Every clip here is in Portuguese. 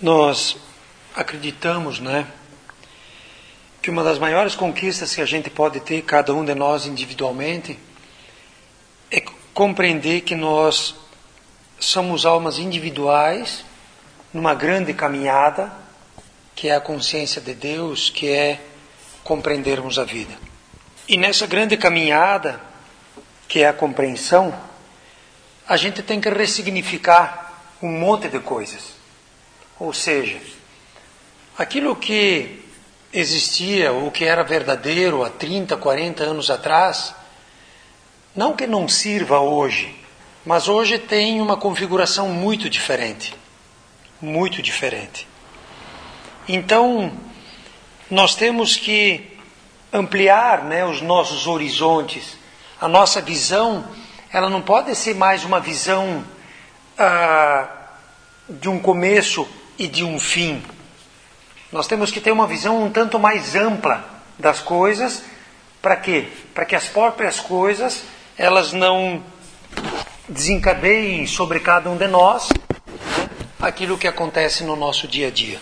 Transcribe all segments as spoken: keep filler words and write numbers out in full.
Nós acreditamos, né, que uma das maiores conquistas que a gente pode ter, cada um de nós individualmente, é compreender que nós somos almas individuais numa grande caminhada, que é a consciência de Deus, que é compreendermos a vida. E nessa grande caminhada, que é a compreensão, a gente tem que ressignificar um monte de coisas. Ou seja, aquilo que existia ou que era verdadeiro há trinta, quarenta anos atrás, não que não sirva hoje, mas hoje tem uma configuração muito diferente. Muito diferente. Então, nós temos que ampliar, né, os nossos horizontes. A nossa visão, ela não pode ser mais uma visão ah, de um começo e de um fim. Nós temos que ter uma visão um tanto mais ampla das coisas. Para quê? Para que as próprias coisas, elas não desencadeiem sobre cada um de nós, né, aquilo que acontece no nosso dia a dia.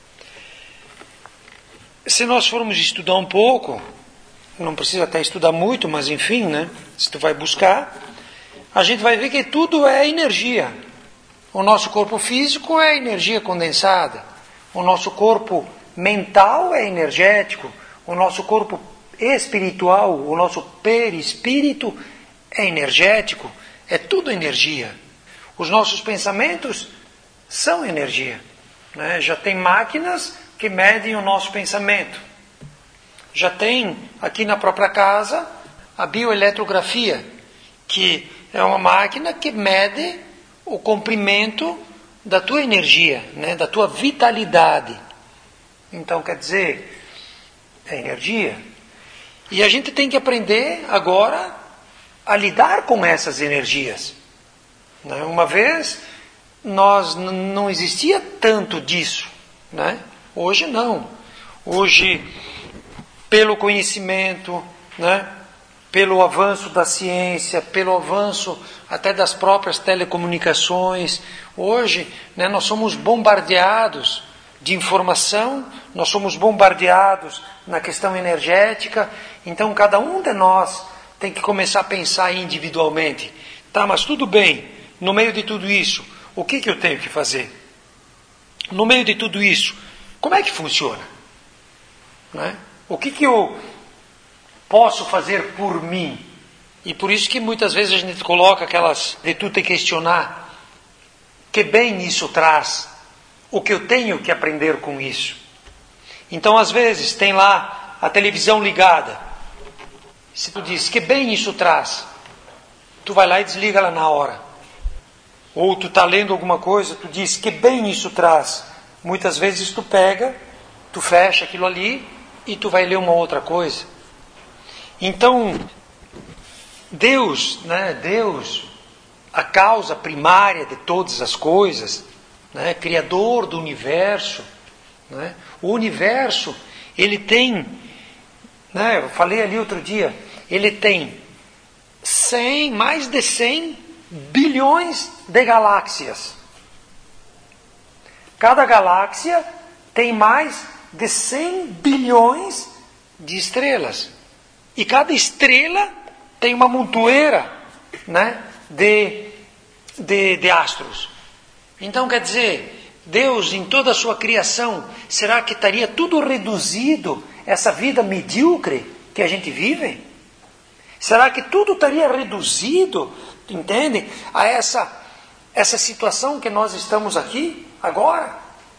Se nós formos estudar um pouco, não precisa até estudar muito, mas enfim, né, se tu vai buscar, a gente vai ver que tudo é energia. O nosso corpo físico é energia condensada. O nosso corpo mental é energético. O nosso corpo espiritual, o nosso perispírito é energético. É tudo energia. Os nossos pensamentos são energia, né? Já tem máquinas que medem o nosso pensamento. Já tem aqui na própria casa a bioeletrografia, que é uma máquina que mede o comprimento da tua energia, né? Da tua vitalidade. Então, quer dizer, é energia. E a gente tem que aprender agora a lidar com essas energias. Né? Uma vez, nós n- não existia tanto disso, né? Hoje não. Hoje, pelo conhecimento, né? Pelo avanço da ciência, pelo avanço até das próprias telecomunicações, hoje, né, nós somos bombardeados de informação, nós somos bombardeados na questão energética. Então cada um de nós tem que começar a pensar individualmente. Tá, mas tudo bem, no meio de tudo isso, o que, que eu tenho que fazer? No meio de tudo isso, como é que funciona? Né? O que, que eu posso fazer por mim? E por isso que muitas vezes a gente coloca aquelas de tu te questionar, que bem isso traz, o que eu tenho que aprender com isso. Então às vezes tem lá a televisão ligada, se tu diz, que bem isso traz, tu vai lá e desliga ela na hora. Ou tu está lendo alguma coisa, tu diz, que bem isso traz. Muitas vezes tu pega, tu fecha aquilo ali e tu vai ler uma outra coisa. Então, Deus, né, Deus, a causa primária de todas as coisas, né, Criador do universo, né, o universo, ele tem, né, eu falei ali outro dia, ele tem cem, mais de cem bilhões de galáxias. Cada galáxia tem mais de cem bilhões de estrelas. E cada estrela tem uma montoeira, né, de, de, de astros. Então, quer dizer, Deus, em toda a sua criação, será que estaria tudo reduzido, essa vida medíocre que a gente vive? Será que tudo estaria reduzido, entende, a essa, essa situação que nós estamos aqui, agora?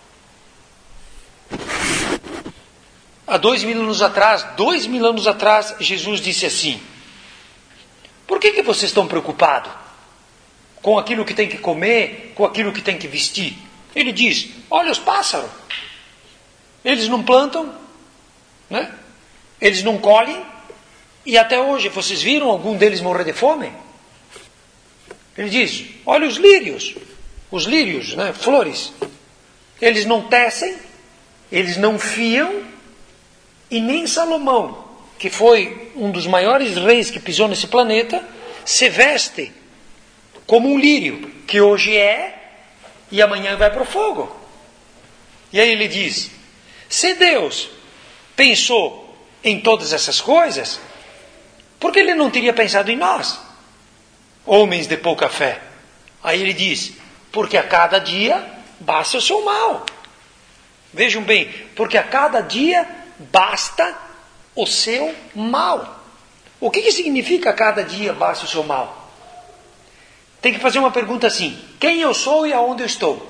Há dois mil anos atrás, dois mil anos atrás, Jesus disse assim, por que, que vocês estão preocupados com aquilo que tem que comer, com aquilo que tem que vestir? Ele diz, olha os pássaros, eles não plantam, né? Eles não colhem, e até hoje, vocês viram algum deles morrer de fome? Ele diz, olha os lírios, os lírios, né? Flores, eles não tecem, eles não fiam, e nem Salomão, que foi um dos maiores reis que pisou nesse planeta, se veste como um lírio, que hoje é e amanhã vai para o fogo. E aí ele diz, se Deus pensou em todas essas coisas, por que ele não teria pensado em nós, homens de pouca fé? Aí ele diz, porque a cada dia basta o seu mal. Vejam bem, porque a cada dia basta o seu mal. O que, que significa a cada dia basta o seu mal? Tem que fazer uma pergunta assim, quem eu sou e aonde eu estou?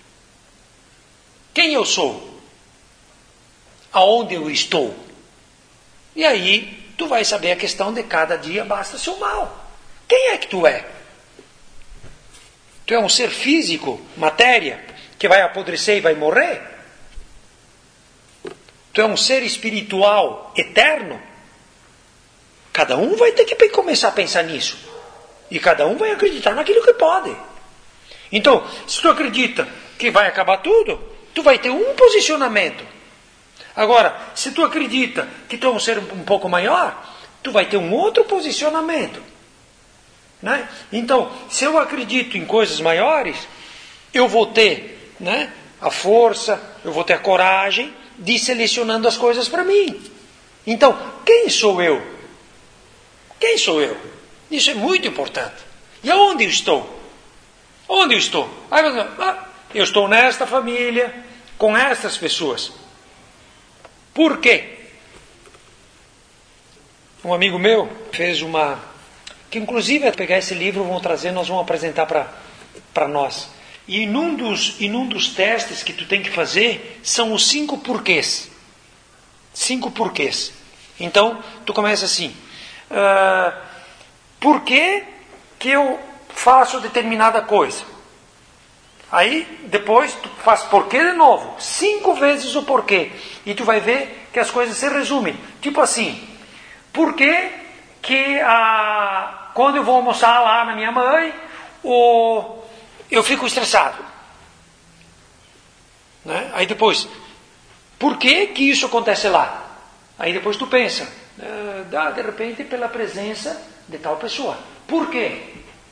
Quem eu sou? Aonde eu estou? E aí, tu vai saber a questão de cada dia basta o seu mal. Quem é que tu é? Tu é um ser físico, matéria, que vai apodrecer e vai morrer? Tu é um ser espiritual, eterno? Cada um vai ter que começar a pensar nisso. E cada um vai acreditar naquilo que pode. Então, se tu acredita que vai acabar tudo, tu vai ter um posicionamento. Agora, se tu acredita que tu é um ser um pouco maior, tu vai ter um outro posicionamento. Né? Então, se eu acredito em coisas maiores, eu vou ter, né, a força, eu vou ter a coragem de ir selecionando as coisas para mim. Então, quem sou eu? Quem sou eu? Isso é muito importante. E aonde eu estou? Onde eu estou? Aí você diz, ah, eu estou nesta família, com estas pessoas. Por quê? Um amigo meu fez uma... que inclusive, ao pegar esse livro, vão trazer, nós vamos apresentar para nós. E num dos, e num dos testes que tu tem que fazer, são os cinco porquês. Cinco porquês. Então, tu começa assim... Uh, por que que eu faço determinada coisa? Aí, depois, tu faz porquê de novo. Cinco vezes o porquê. E tu vai ver que as coisas se resumem. Tipo assim, por que que a, quando eu vou almoçar lá na minha mãe, o, eu fico estressado? Né? Aí depois, por que que isso acontece lá? Aí depois tu pensa, uh, de repente pela presença de tal pessoa. Por quê?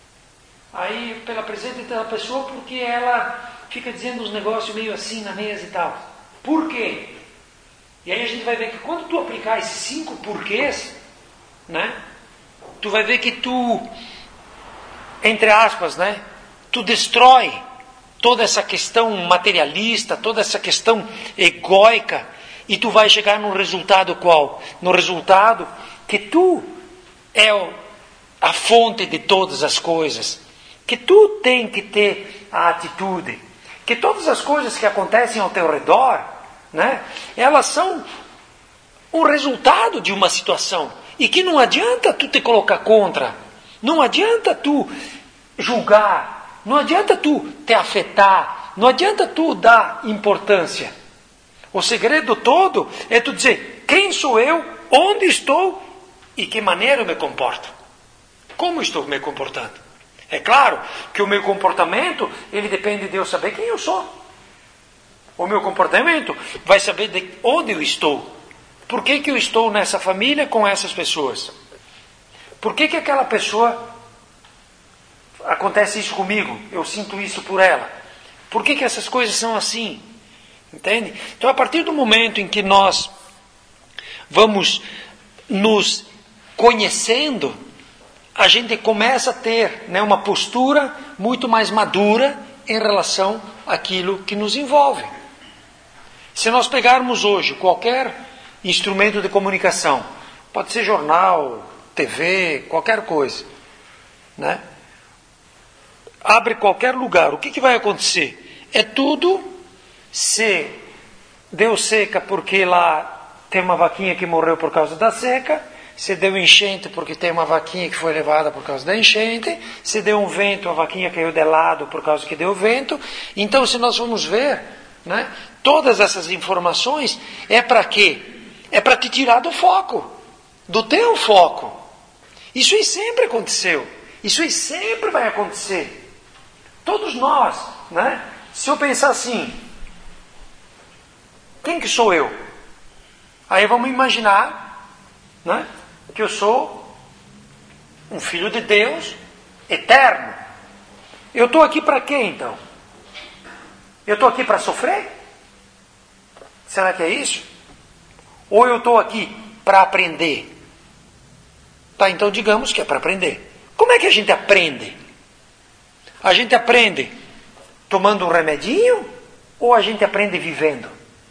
Aí, pela presença de tal pessoa, porque ela fica dizendo uns negócios meio assim na mesa e tal. Por quê? E aí a gente vai ver que quando tu aplicar esses cinco porquês, né, tu vai ver que tu, entre aspas, né, tu destrói toda essa questão materialista, toda essa questão egóica, e tu vai chegar no resultado qual? No resultado que tu é a fonte de todas as coisas, que tu tem que ter a atitude, que todas as coisas que acontecem ao teu redor, né, elas são o resultado de uma situação, e que não adianta tu te colocar contra, não adianta tu julgar, não adianta tu te afetar, não adianta tu dar importância. O segredo todo é tu dizer, quem sou eu, onde estou e que maneira eu me comporto. Como estou me comportando? É claro que o meu comportamento, ele depende de eu saber quem eu sou. O meu comportamento vai saber de onde eu estou. Por que que eu estou nessa família com essas pessoas? Por que que aquela pessoa, acontece isso comigo, eu sinto isso por ela? Por que que essas coisas são assim? Entende? Então, a partir do momento em que nós vamos nos conhecendo, a gente começa a ter, né, uma postura muito mais madura em relação àquilo que nos envolve. Se nós pegarmos hoje qualquer instrumento de comunicação, pode ser jornal, T V, qualquer coisa, né? Abre qualquer lugar, o que que vai acontecer? É tudo, se deu seca porque lá tem uma vaquinha que morreu por causa da seca, se deu enchente porque tem uma vaquinha que foi levada por causa da enchente, se deu um vento, a vaquinha caiu de lado por causa que deu vento. Então, se nós vamos ver, né, todas essas informações, é para quê? É para te tirar do foco, do teu foco. Isso aí sempre aconteceu, isso aí sempre vai acontecer. Todos nós, né? Se eu pensar assim, quem que sou eu? Aí vamos imaginar, né, que eu sou um filho de Deus eterno. Eu estou aqui para quê então? Eu estou aqui para sofrer? Será que é isso? Ou eu estou aqui para aprender? Tá, então digamos que é para aprender. Como é que a gente aprende? A gente aprende tomando um remedinho ou a gente aprende vivendo?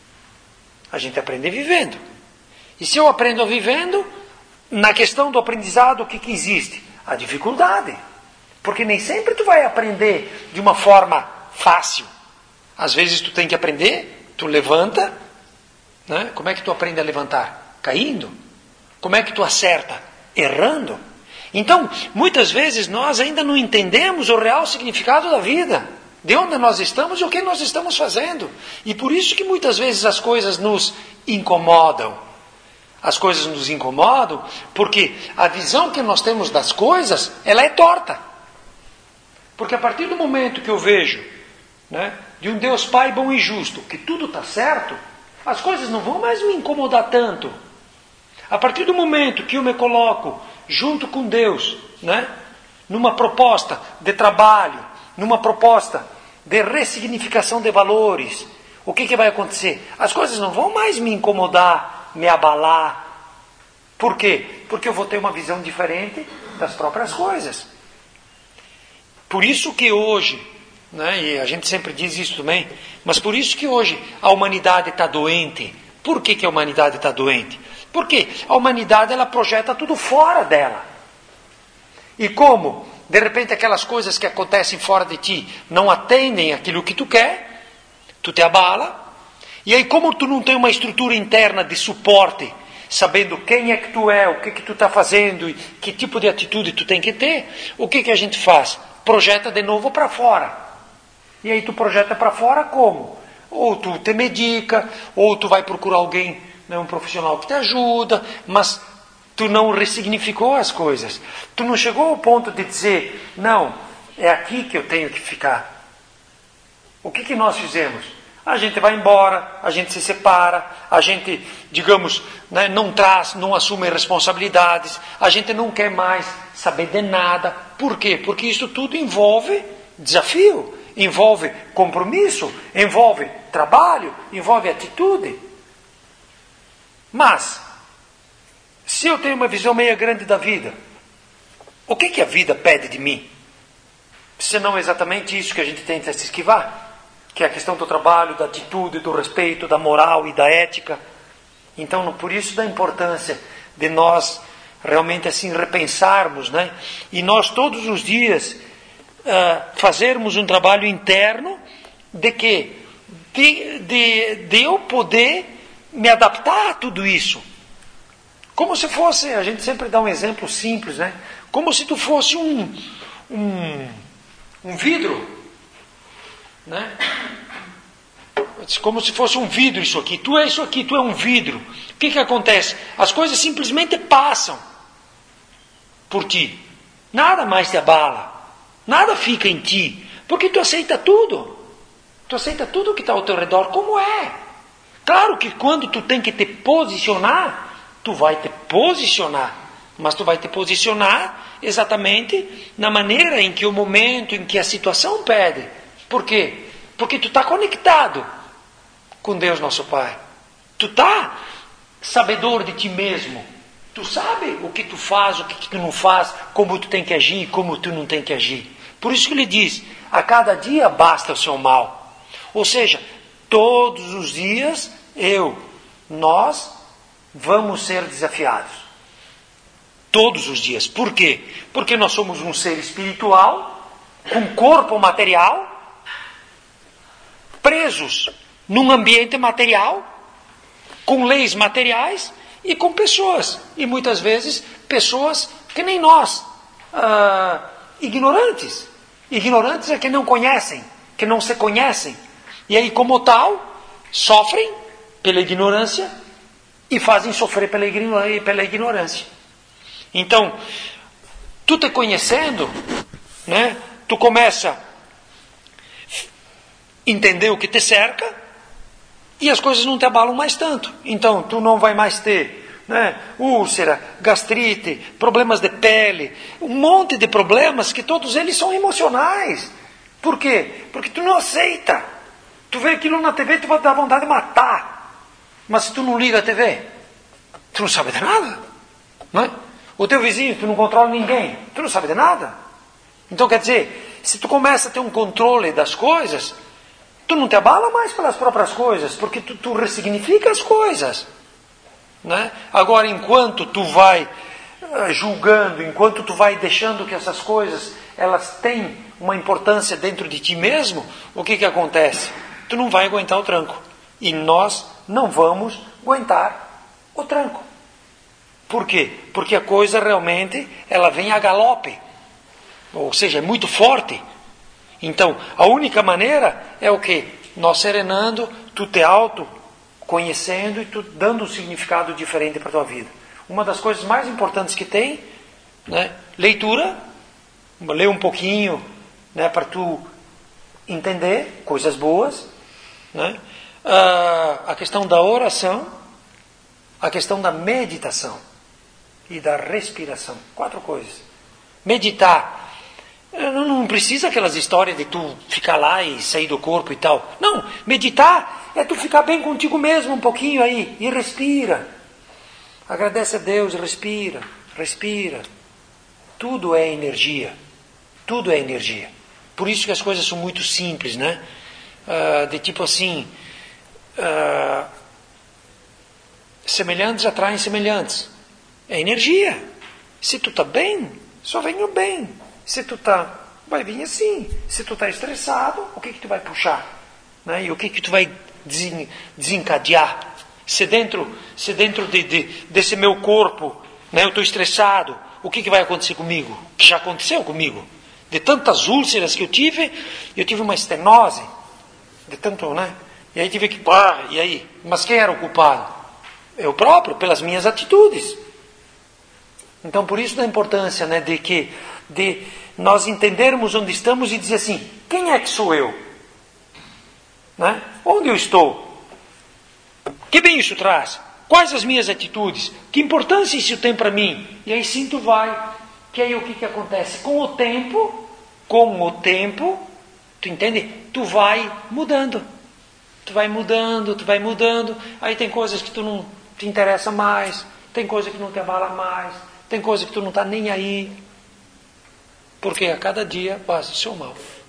A gente aprende vivendo. E se eu aprendo vivendo, na questão do aprendizado, o que, que existe? A dificuldade. Porque nem sempre tu vai aprender de uma forma fácil. Às vezes tu tem que aprender, tu levanta, né? Como é que tu aprende a levantar? Caindo. Como é que tu acerta? Errando. Então, muitas vezes nós ainda não entendemos o real significado da vida. De onde nós estamos e o que nós estamos fazendo. E por isso que muitas vezes as coisas nos incomodam. As coisas nos incomodam porque a visão que nós temos das coisas, ela é torta. Porque a partir do momento que eu vejo, né, de um Deus Pai bom e justo, que tudo está certo, as coisas não vão mais me incomodar tanto. A partir do momento que eu me coloco junto com Deus, né, numa proposta de trabalho, numa proposta de ressignificação de valores, o que, que vai acontecer? As coisas não vão mais me incomodar, me abalar. Por quê? Porque eu vou ter uma visão diferente das próprias coisas. Por isso que hoje, né, e a gente sempre diz isso também, mas por isso que hoje a humanidade está doente. Por que, que a humanidade está doente? Porque a humanidade ela projeta tudo fora dela. E como, de repente, aquelas coisas que acontecem fora de ti não atendem aquilo que tu quer, tu te abala. E aí, como tu não tem uma estrutura interna de suporte, sabendo quem é que tu é, o que que tu está fazendo e que tipo de atitude tu tem que ter, o que que a gente faz? Projeta de novo para fora. E aí tu projeta para fora como? Ou tu te medica, ou tu vai procurar alguém, né, um profissional que te ajuda, mas tu não ressignificou as coisas. Tu não chegou ao ponto de dizer, não, é aqui que eu tenho que ficar. O que que nós fizemos? A gente vai embora, a gente se separa, a gente, digamos, né, não traz, não assume responsabilidades, a gente não quer mais saber de nada. Por quê? Porque isso tudo envolve desafio, envolve compromisso, envolve trabalho, envolve atitude. Mas, se eu tenho uma visão meio grande da vida, o que que a vida pede de mim? Se não exatamente isso que a gente tenta se esquivar, que é a questão do trabalho, da atitude, do respeito, da moral e da ética. Então, por isso da importância de nós realmente assim repensarmos, né? E nós todos os dias uh, fazermos um trabalho interno de quê? De, de, de eu poder me adaptar a tudo isso. Como se fosse, a gente sempre dá um exemplo simples, né? Como se tu fosse um, um, um vidro, né? Como se fosse um vidro isso aqui. Tu é isso aqui, tu é um vidro. O que que acontece? As coisas simplesmente passam por ti. Nada mais te abala. Nada fica em ti. Porque tu aceita tudo. Tu aceita tudo que está ao teu redor como é. Claro que quando tu tem que te posicionar, tu vai te posicionar. Mas tu vai te posicionar exatamente na maneira em que o momento, em que a situação pede. Por quê? Porque tu está conectado com Deus nosso Pai. Tu está sabedor de ti mesmo. Tu sabe o que tu faz, o que tu não faz, como tu tem que agir, como tu não tem que agir. Por isso que ele diz, a cada dia basta o seu mal. Ou seja, todos os dias, eu, nós, vamos ser desafiados. Todos os dias. Por quê? Porque nós somos um ser espiritual, com corpo material, presos num ambiente material, com leis materiais e com pessoas. E muitas vezes, pessoas que nem nós, ah, ignorantes. Ignorantes é que não conhecem, que não se conhecem. E aí, como tal, sofrem pela ignorância e fazem sofrer pela ignorância. Então, tu te conhecendo, né, tu começa a entender o que te cerca e as coisas não te abalam mais tanto. Então, tu não vai mais ter, né, úlcera, gastrite, problemas de pele, um monte de problemas que todos eles são emocionais. Por quê? Porque tu não aceita. Tu vê aquilo na T V e tu vai dar vontade de matar. Mas se tu não liga a T V, tu não sabe de nada. Não é? O teu vizinho, tu não controla ninguém, tu não sabe de nada. Então quer dizer, se tu começa a ter um controle das coisas, tu não te abala mais pelas próprias coisas, porque tu, tu ressignifica as coisas. Né? Agora, enquanto tu vai uh, julgando, enquanto tu vai deixando que essas coisas elas têm uma importância dentro de ti mesmo, o que que acontece? Tu não vai aguentar o tranco. E nós não vamos aguentar o tranco. Por quê? Porque a coisa realmente ela vem a galope. Ou seja, é muito forte. Então, a única maneira é o quê? Nós serenando, tu te auto conhecendo e tu dando um significado diferente para a tua vida. Uma das coisas mais importantes que tem, né? Leitura, ler um pouquinho, né? Para tu entender coisas boas, né? Ah, a questão da oração, a questão da meditação e da respiração. Quatro coisas. Meditar. Não, não precisa aquelas histórias de tu ficar lá e sair do corpo e tal. Não, meditar é tu ficar bem contigo mesmo um pouquinho aí e respira. Agradece a Deus, respira, respira. Tudo é energia. Tudo é energia. Por isso que as coisas são muito simples, né? Uh, de tipo assim, uh, semelhantes atraem semelhantes. É energia. Se tu está bem, só vem o bem. Se tu tá, vai vir assim. Se tu está estressado, o que que tu vai puxar? Né? E o que que tu vai desen, desencadear? Se dentro, se dentro de, de, desse meu corpo, né, eu estou estressado, o que que vai acontecer comigo? O que já aconteceu comigo? De tantas úlceras que eu tive, eu tive uma estenose. De tanto, né? E aí tive que, pá, e aí? Mas quem era o culpado? Eu próprio, pelas minhas atitudes. Então, por isso da importância, né, de que de nós entendermos onde estamos e dizer assim, quem é que sou eu? Né? Onde eu estou? Que bem isso traz? Quais as minhas atitudes? Que importância isso tem para mim? E aí sim tu vai, que aí o que que acontece? Com o tempo, com o tempo, tu entende? Tu vai mudando. Tu vai mudando, tu vai mudando. Aí tem coisas que tu não te interessa mais, tem coisas que não te abala mais, tem coisa que tu não está nem aí. Porque a cada dia passa o seu mal.